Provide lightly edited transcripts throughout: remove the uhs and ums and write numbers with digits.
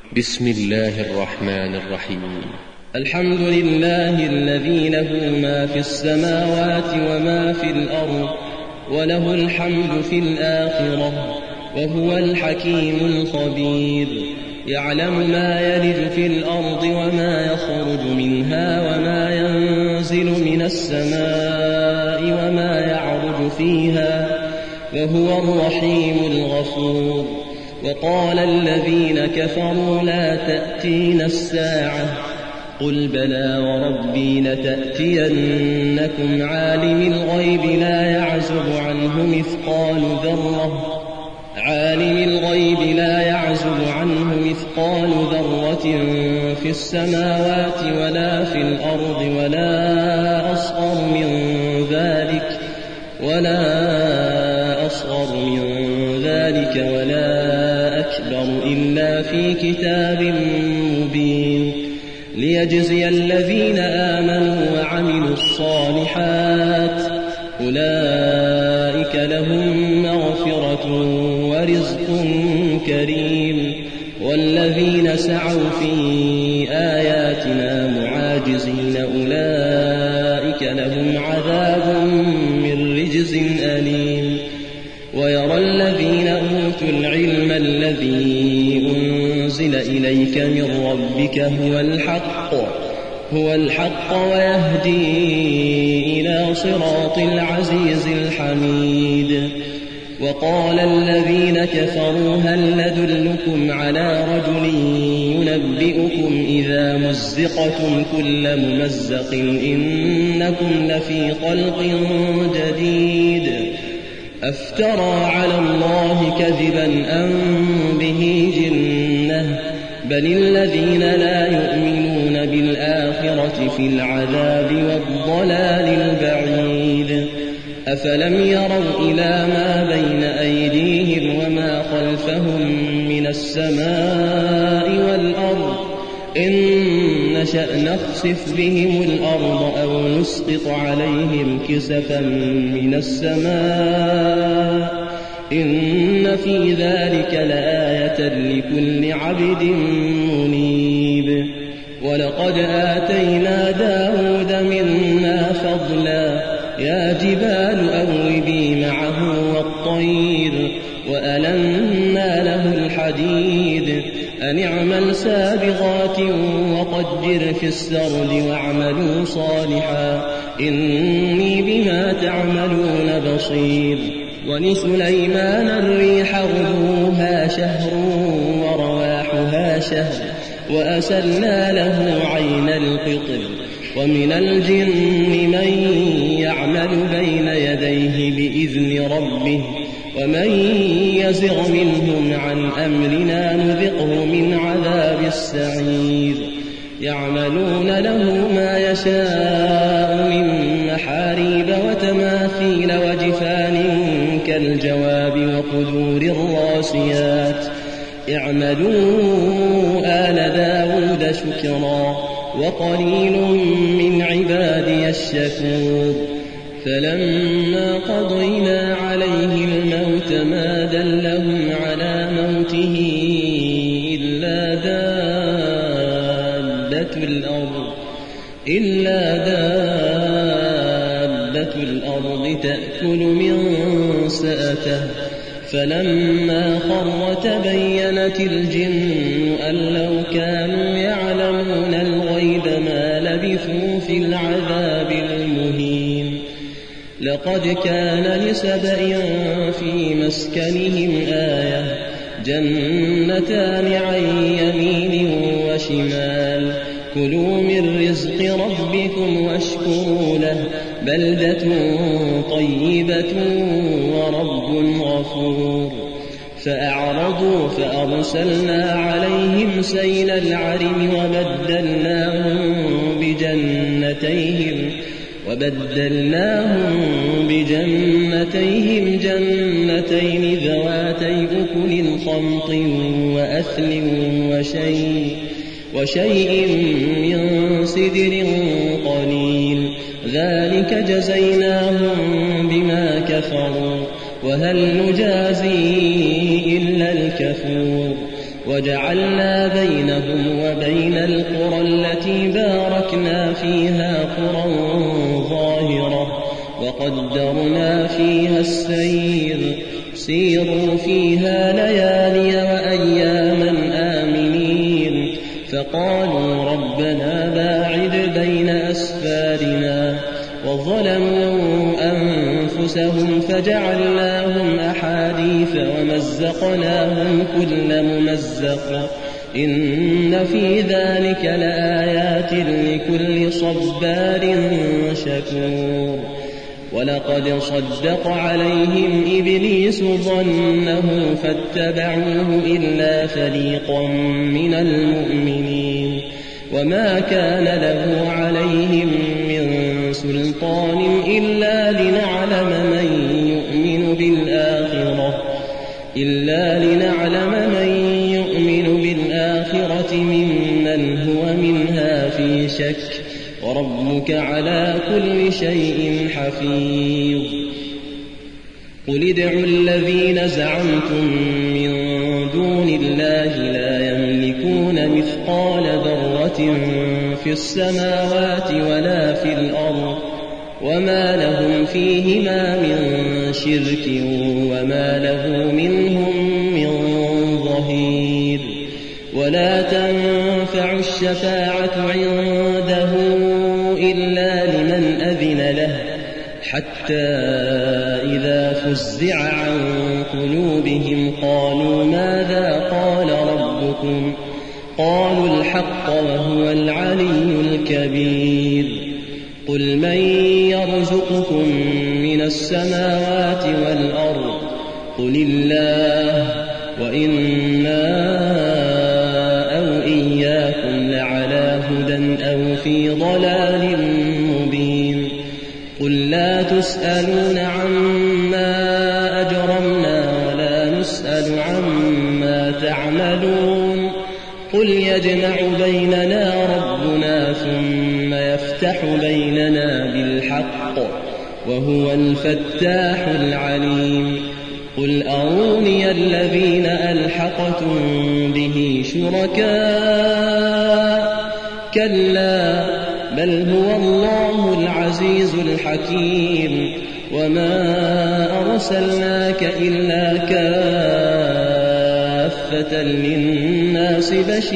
بسم الله الرحمن الرحيم. الحمد لله الذي له ما في السماوات وما في الأرض وله الحمد في الآخرة وهو الحكيم الخبير. يعلم ما يلج في الأرض وما يخرج منها وما ينزل من السماء وما يعرج فيها وهو الرحيم الغفور. وقال الذين كفروا لا تأتينا الساعة قل بلى وربي لتأتينكم عالم الغيب لا يعزب عنه مثقال ذرة في السماوات ولا في الأرض ولا أصغر من ذلك ولا أكبر إلا في كتاب مبين. ليجزي الذين آمنوا وعملوا الصالحات أولئك لهم مغفرة ورزق كريم. والذين سعوا في آياتنا معاجزين أولئك لهم عذاب من رجز أليم. ويرى الذين أوتوا العلم الذي أنزل إليك من ربك هو الحق ويهدي إلى صراط العزيز الحميد. وقال الذين كفروا هل ندلكم على رجل ينبئكم إذا مزقتم كل ممزق إنكم لفي خلق جديد أفترى على الله كذبا أم به جنة بل الذين لا يؤمنون بالآخرة في العذاب والضلال البعيد. أفلم يروا إلى ما بين أيديهم وما خلفهم من السماء والأرض إن نشأ نخسف بهم الأرض أو نسقط عليهم كسفا من السماء إن في ذلك لآية لكل عبد منيب. ولقد آتينا داود منا فضلا يا جبال أوبي معه والطير وألنا له الحديد أن اعمل سابغات وقدر في السرد واعملوا صالحا إني بما تعملون بصير. ولسليمان الريح غدوها شهر ورواحها شهر وأسلنا له عين القطر. ومن الجن من يعمل بين يديه بإذن ربه ومن يزغ منهم عن أمرنا نذقه من عذاب السعير. يعملون له ما يشاء من محاريب وتماثيل وجفان كالجواب وقدور الراسيات. اعملوا آل داود شكرا وقليل من عبادي الشكور. فلما قضينا عليه الموت ما دلهم على موته إلا دابة الأرض تأكل من سأته. فلما خر تبينت الجن أن لو كانوا يعلمون الغيب ما لبثوا في العذاب المهين. لقد كان لسبأ في مسكنهم آية جنتان عن يمين وشمال كلوا من رزق ربكم واشكروا له بلدة طيبة ورب غفور. فأعرضوا فأرسلنا عليهم سيل العرم وبدلناهم بجنتيهم جنتين ذواتي أكل خمط وأثل وشيء من سدر قليل ذلك جزيناهم بما كفروا وهل نجازي إلا الكفور. وجعلنا بينهم وبين القرى التي باركنا فيها قرى ظاهرة وقدرنا فيها السير سيروا فيها ليالي وأياما آمنين فقالوا ربنا باعد بين أسفارنا وظلموا أنفسهم فجعلناهم أحاديث ومزقناهم كل ممزق إن في ذلك لآيات لكل صبار شكور ولقد صدق عليهم إبليس ظنه فاتبعوه إلا فريقا من المؤمنين وما كان له عليهم من سلطان إلا لنعلم من يؤمن بالآخرة ممن هو منها في شك وربك على كل شيء حفيظ قل ادعوا الذين زعمتم من دون الله لا يملكون مثقال ذرة في السماوات ولا في الأرض وما لهم فيهما من شرك وما له منهم من ظهير ولا تنفع الشفاعة عنده إلا لمن أذن له حتى إذا فزع عن قلوبهم قالوا ماذا قال ربكم قالوا الحق وهو العلي الكبير قل من يرزقكم من السماوات والأرض قل الله وإنا أو إياكم لعلى هدى أو في ضلال مبين قل لا تسألون عما أجرمنا ولا نسأل عما تعملون قل يجمع بيننا ربنا ثم يفتح بيننا بالحق وهو الفتاح العليم قل أروني الذين ألحقتم به شركاء كلا بل هو الله العزيز الحكيم وما أرسلناك إلا كافة للناس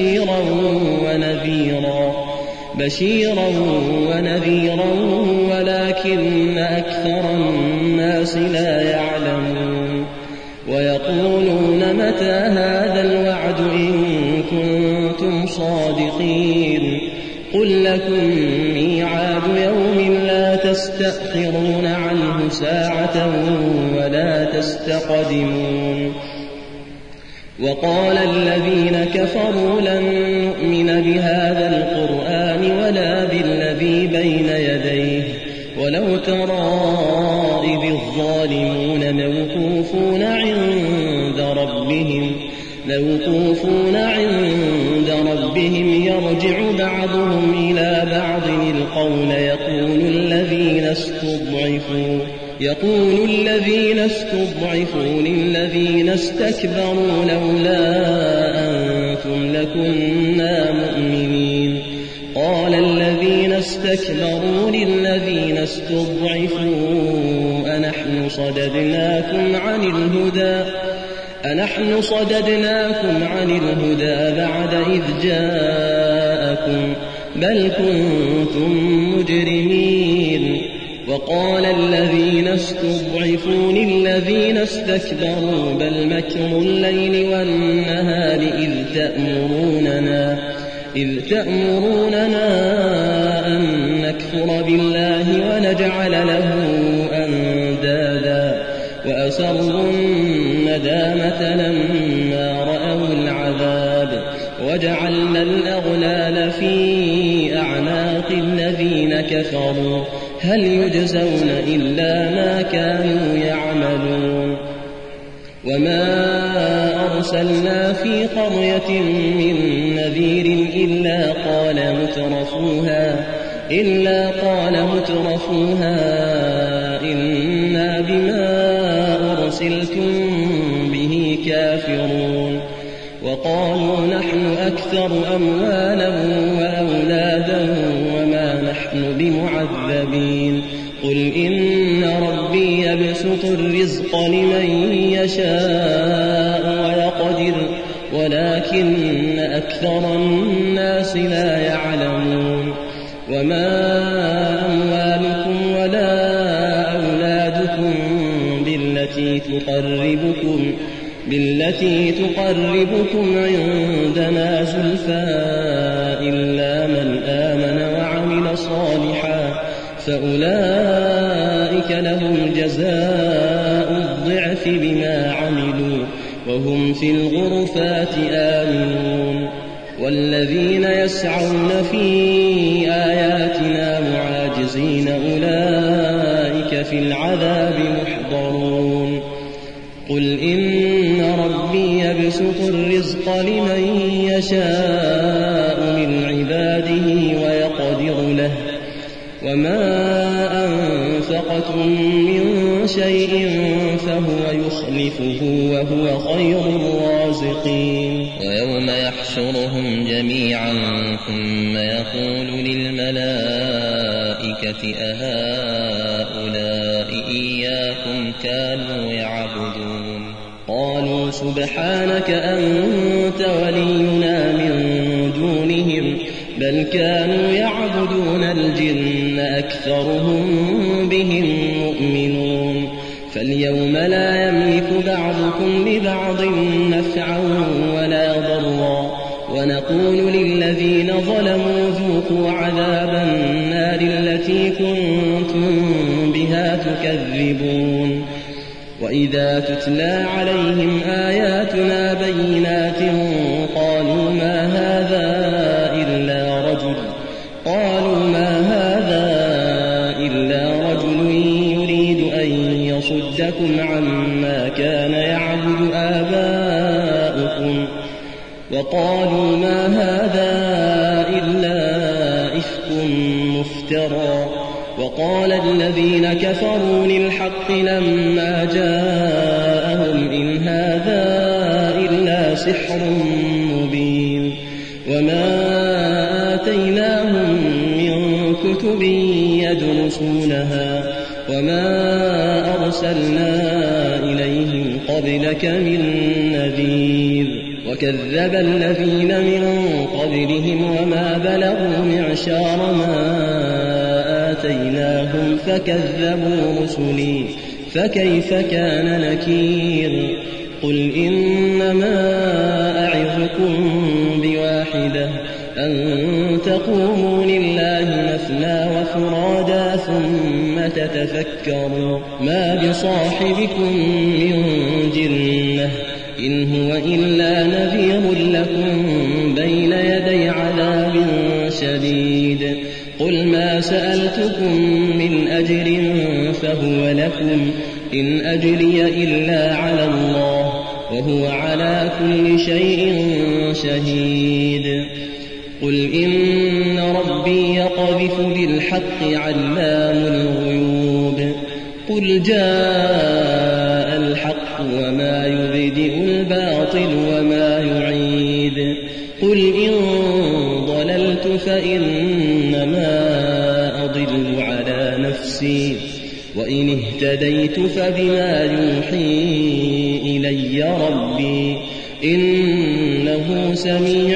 بشيرا ونذيرا ولكن أكثر الناس لا يعلمون ويقولون متى هذا الوعد إن كنتم صادقين قل لكم ميعاد يوم لا تستأخرون عنه ساعة ولا تستقدمون وقال الذين كفروا لن نؤمن بهذا القرآن ولا بالذي بين يديه ولو ترى إذ الظالمون موقوفون عند ربهم يرجع بعضهم إلى بعض القول يقول الذين استضعفوا للذين استكبروا لولا أنتم لكنا مؤمنين قال الذين استكبروا للذين استضعفوا أنحن صددناكم عن الهدى بعد إذ جاءكم بل كنتم مجرمين وقال الذين استضعفوا للذين استكبروا بل مكر الليل والنهار إذ تأمروننا أن نكفر بالله ونجعل له أندادا وأسروا الندامة لما رأوا العذاب وجعلنا الأغلال في أعناق الذين كفروا هل يجزون إلا ما كانوا يعملون وما أرسلنا في قرية من نذير إلا قال مترفوها إنا بما أرسلتم به كافرون وقالوا نحن أكثر أموالا وأولادا وما نحن بمعذبين قل إن ربي يبسط الرزق لمن يشاء ويقدر ولكن أكثر الناس لا يعلمون وما أموالكم ولا أولادكم بالتي تقربكم عندنا زلفى إلا من آمن وعمل صالحا فأولئك لهم جزاء الضعف بما عملوا وهم في الغرفات آمنون والذين يسعون في آياتنا معاجزين أولئك في العذاب محضرون قل إن ربي يبسط الرزق لمن يشاء من عباده ويقدر له وما أنفقتم من شيء فهو يخلفه وهو خير الرازقين ويوم يحشرهم جميعا ثم يقول للملائكة أهؤلاء إياكم كانوا يعبدون قالوا سبحانك أنت ولينا من دونهم بل كانوا يعبدون الجن أكثرهم بهم مؤمنون فاليوم لا يملك بعضكم لبعض نفعا ولا ضرا ونقول للذين ظلموا ذوقوا عذاب النار التي كنتم بها تكذبون وإذا تتلى عليهم آياتنا بينات قالوا ما هذا إلا رجل يريد أن يصدكم عما كان يعبد آباؤكم وقالوا ما هذا إلا إفك مفترى وقال الذين كفروا للحق لما جاءهم إن هذا إلا سحر مبين وما آتيناهم من كتب يدرسونها وما أرسلنا إليهم قبلك من نذير وكذب الذين من قبلهم وما بلغوا معشار ما آتيناهم فكذبوا رسلي فكيف كان نكير قل إنما أعظكم بواحدة أن تقوموا لله مثنى وفرادا ثم تتفكروا ما بصاحبكم من جنة إن هو إلا نذير لكم بين يدي عذاب شديد قل ما سألتكم من أجر فهو لكم إن أجري إلا على الله وهو على كل شيء شهيد قل إن ربي يقذف بالحق علام الغيوب قل جاء الحق وما يبدئ الباطل وما يعيد قل إن ضللت فإنما أضل على نفسي وإن اهتديت فبما يوحي إلي ربي إنه سميع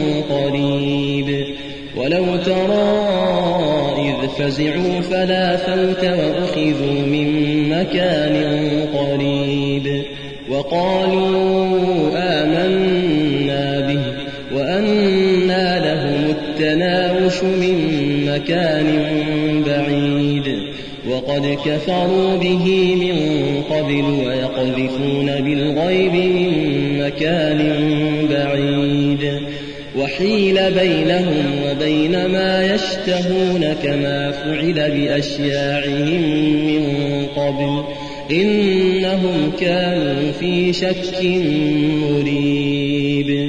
قريب ولو ترى إذ فزعوا فلا فوت وأخذوا من مكان قريب وقالوا آمنا به وأنى لهم التناوش من مكان بعيد وقد كفروا به من قبل ويقذفون بالغيب من مكان بعيد وحيل بينهم وبين ما يشتهون كما فعل بأشياعهم من قبل إنهم كانوا في شك مريب